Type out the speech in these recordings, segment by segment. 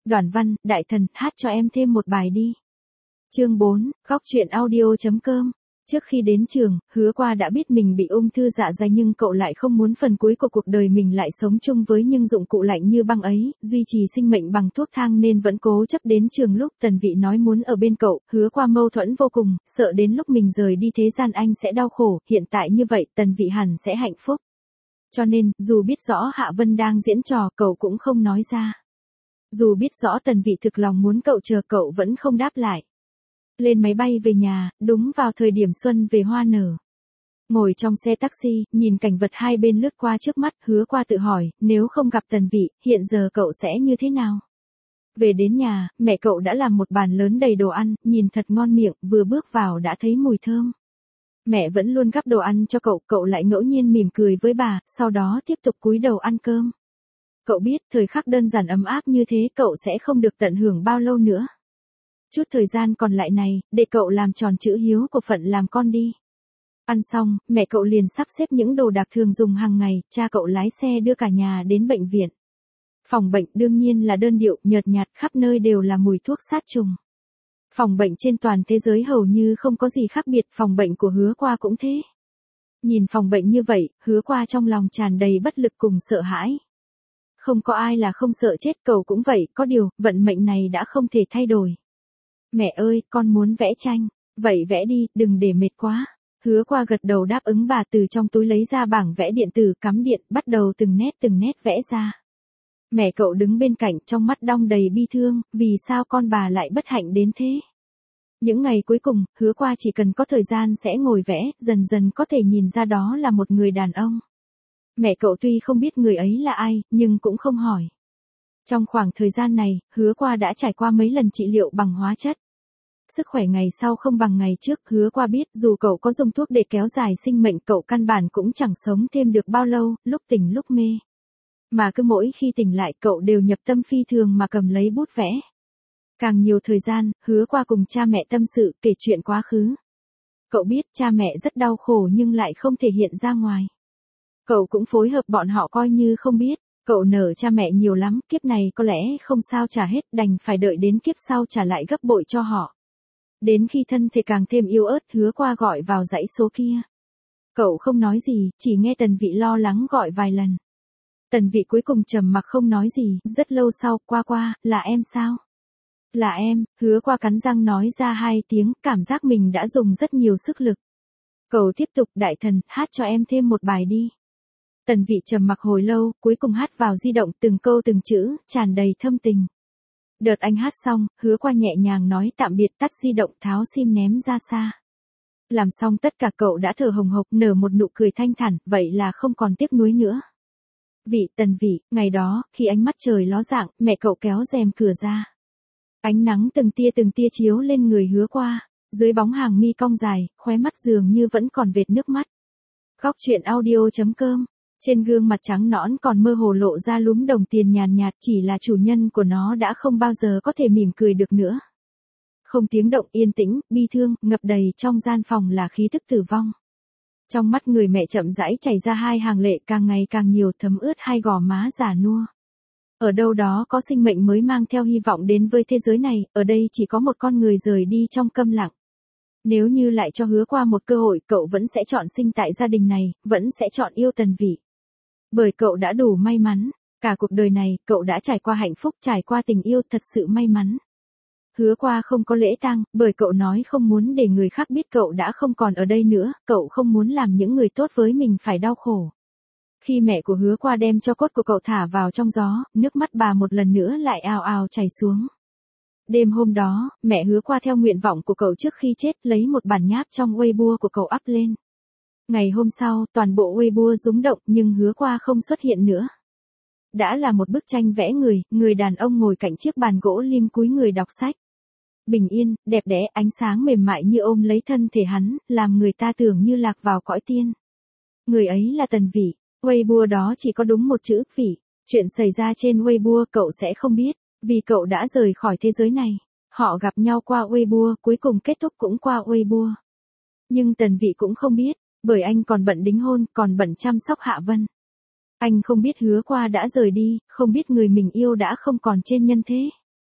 Đoàn văn, đại thần, hát cho em thêm một bài đi. Chương 4, góc truyện audio.com. Trước khi đến trường, Hứa Qua đã biết mình bị ung thư dạ dày nhưng cậu lại không muốn phần cuối của cuộc đời mình lại sống chung với những dụng cụ lạnh như băng ấy, duy trì sinh mệnh bằng thuốc thang nên vẫn cố chấp đến trường. Lúc Tần Vị nói muốn ở bên cậu, Hứa Qua mâu thuẫn vô cùng, sợ đến lúc mình rời đi thế gian anh sẽ đau khổ, hiện tại như vậy Tần Vị hẳn sẽ hạnh phúc. Cho nên, dù biết rõ Hạ Vân đang diễn trò, cậu cũng không nói ra. Dù biết rõ Tần Vị thực lòng muốn cậu chờ, cậu vẫn không đáp lại. Lên máy bay về nhà, đúng vào thời điểm xuân về hoa nở. Ngồi trong xe taxi, nhìn cảnh vật hai bên lướt qua trước mắt, Hứa Qua tự hỏi, nếu không gặp Tần Vị, hiện giờ cậu sẽ như thế nào? Về đến nhà, mẹ cậu đã làm một bàn lớn đầy đồ ăn, nhìn thật ngon miệng, vừa bước vào đã thấy mùi thơm. Mẹ vẫn luôn gắp đồ ăn cho cậu, cậu lại ngẫu nhiên mỉm cười với bà, sau đó tiếp tục cúi đầu ăn cơm. Cậu biết, thời khắc đơn giản ấm áp như thế cậu sẽ không được tận hưởng bao lâu nữa. Chút thời gian còn lại này, để cậu làm tròn chữ hiếu của phận làm con đi. Ăn xong, mẹ cậu liền sắp xếp những đồ đạc thường dùng hàng ngày, cha cậu lái xe đưa cả nhà đến bệnh viện. Phòng bệnh đương nhiên là đơn điệu, nhợt nhạt, khắp nơi đều là mùi thuốc sát trùng. Phòng bệnh trên toàn thế giới hầu như không có gì khác biệt, phòng bệnh của Hứa Qua cũng thế. Nhìn phòng bệnh như vậy, Hứa Qua trong lòng tràn đầy bất lực cùng sợ hãi. Không có ai là không sợ chết, cậu cũng vậy, có điều, vận mệnh này đã không thể thay đổi. Mẹ ơi, con muốn vẽ tranh. Vậy vẽ đi, đừng để mệt quá. Hứa Qua gật đầu đáp ứng bà, từ trong túi lấy ra bảng vẽ điện tử, cắm điện, bắt đầu từng nét vẽ ra. Mẹ cậu đứng bên cạnh, trong mắt đong đầy bi thương, vì sao con bà lại bất hạnh đến thế? Những ngày cuối cùng, Hứa Qua chỉ cần có thời gian sẽ ngồi vẽ, dần dần có thể nhìn ra đó là một người đàn ông. Mẹ cậu tuy không biết người ấy là ai, nhưng cũng không hỏi. Trong khoảng thời gian này, Hứa Qua đã trải qua mấy lần trị liệu bằng hóa chất. Sức khỏe ngày sau không bằng ngày trước, Hứa Qua biết dù cậu có dùng thuốc để kéo dài sinh mệnh cậu căn bản cũng chẳng sống thêm được bao lâu, lúc tỉnh lúc mê. Mà cứ mỗi khi tỉnh lại cậu đều nhập tâm phi thường mà cầm lấy bút vẽ. Càng nhiều thời gian, Hứa Qua cùng cha mẹ tâm sự, kể chuyện quá khứ. Cậu biết cha mẹ rất đau khổ nhưng lại không thể hiện ra ngoài. Cậu cũng phối hợp bọn họ coi như không biết. Cậu nợ cha mẹ nhiều lắm, kiếp này có lẽ không sao trả hết, đành phải đợi đến kiếp sau trả lại gấp bội cho họ. Đến khi thân thể càng thêm yếu ớt, Hứa Qua gọi vào dãy số kia. Cậu không nói gì, chỉ nghe Tần Vị lo lắng gọi vài lần. Tần Vị cuối cùng trầm mặc không nói gì, rất lâu sau, Qua, là em sao? Là em, Hứa Qua cắn răng nói ra hai tiếng, cảm giác mình đã dùng rất nhiều sức lực. Cậu tiếp tục, đại thần, hát cho em thêm một bài đi. Tần Vị trầm mặc hồi lâu, cuối cùng hát vào di động, từng câu từng chữ, tràn đầy thâm tình. Đợt anh hát xong, Hứa Qua nhẹ nhàng nói tạm biệt, tắt di động, tháo sim ném ra xa. Làm xong tất cả cậu đã thở hồng hộc, nở một nụ cười thanh thản, vậy là không còn tiếc nuối nữa. Tần Vị, ngày đó, khi ánh mắt trời ló dạng, mẹ cậu kéo rèm cửa ra. Ánh nắng từng tia chiếu lên người Hứa Qua, dưới bóng hàng mi cong dài, khóe mắt dường như vẫn còn vệt nước mắt. Góc truyện audio.com. Trên gương mặt trắng nõn còn mơ hồ lộ ra lúm đồng tiền nhàn nhạt, chỉ là chủ nhân của nó đã không bao giờ có thể mỉm cười được nữa. Không tiếng động, yên tĩnh, bi thương, ngập đầy trong gian phòng là khí tức tử vong. Trong mắt người mẹ chậm rãi chảy ra hai hàng lệ càng ngày càng nhiều, thấm ướt hai gò má già nua. Ở đâu đó có sinh mệnh mới mang theo hy vọng đến với thế giới này, ở đây chỉ có một con người rời đi trong câm lặng. Nếu như lại cho Hứa Qua một cơ hội, cậu vẫn sẽ chọn sinh tại gia đình này, vẫn sẽ chọn yêu Tần Vị. Bởi cậu đã đủ may mắn, cả cuộc đời này, cậu đã trải qua hạnh phúc, trải qua tình yêu thật sự may mắn. Hứa Qua không có lễ tang, bởi cậu nói không muốn để người khác biết cậu đã không còn ở đây nữa, cậu không muốn làm những người tốt với mình phải đau khổ. Khi mẹ của Hứa Qua đem tro cốt của cậu thả vào trong gió, nước mắt bà một lần nữa lại ào ào chảy xuống. Đêm hôm đó, mẹ Hứa Qua theo nguyện vọng của cậu trước khi chết lấy một bản nháp trong Weibo của cậu up lên. Ngày hôm sau, toàn bộ Weibo rúng động nhưng Hứa Qua không xuất hiện nữa. Đã là một bức tranh vẽ người đàn ông ngồi cạnh chiếc bàn gỗ lim cúi người đọc sách. Bình yên, đẹp đẽ, ánh sáng mềm mại như ôm lấy thân thể hắn, làm người ta tưởng như lạc vào cõi tiên. Người ấy là Tần Vị. Weibo đó chỉ có đúng một chữ, Vị. Chuyện xảy ra trên Weibo cậu sẽ không biết, vì cậu đã rời khỏi thế giới này. Họ gặp nhau qua Weibo, cuối cùng kết thúc cũng qua Weibo. Nhưng Tần Vị cũng không biết, bởi anh còn bận đính hôn, còn bận chăm sóc Hạ Vân. Anh không biết Hứa Qua đã rời đi, không biết người mình yêu đã không còn trên nhân thế.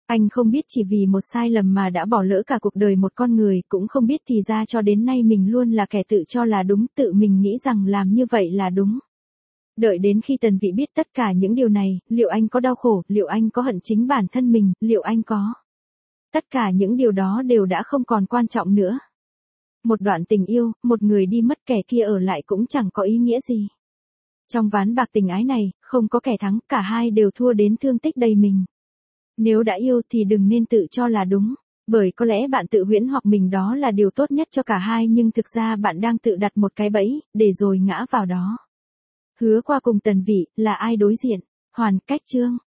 Anh không biết chỉ vì một sai lầm mà đã bỏ lỡ cả cuộc đời một con người, cũng không biết thì ra cho đến nay mình luôn là kẻ tự cho là đúng, tự mình nghĩ rằng làm như vậy là đúng. Đợi đến khi Tần Vị biết tất cả những điều này, liệu anh có đau khổ, liệu anh có hận chính bản thân mình, liệu anh có. Tất cả những điều đó đều đã không còn quan trọng nữa. Một đoạn tình yêu, một người đi mất kẻ kia ở lại cũng chẳng có ý nghĩa gì. Trong ván bạc tình ái này, không có kẻ thắng, cả hai đều thua đến thương tích đầy mình. Nếu đã yêu thì đừng nên tự cho là đúng, bởi có lẽ bạn tự huyễn hoặc mình đó là điều tốt nhất cho cả hai nhưng thực ra bạn đang tự đặt một cái bẫy, để rồi ngã vào đó. Hứa Qua cùng Tần Vị, là ai đối diện? Hoàn Cách Chương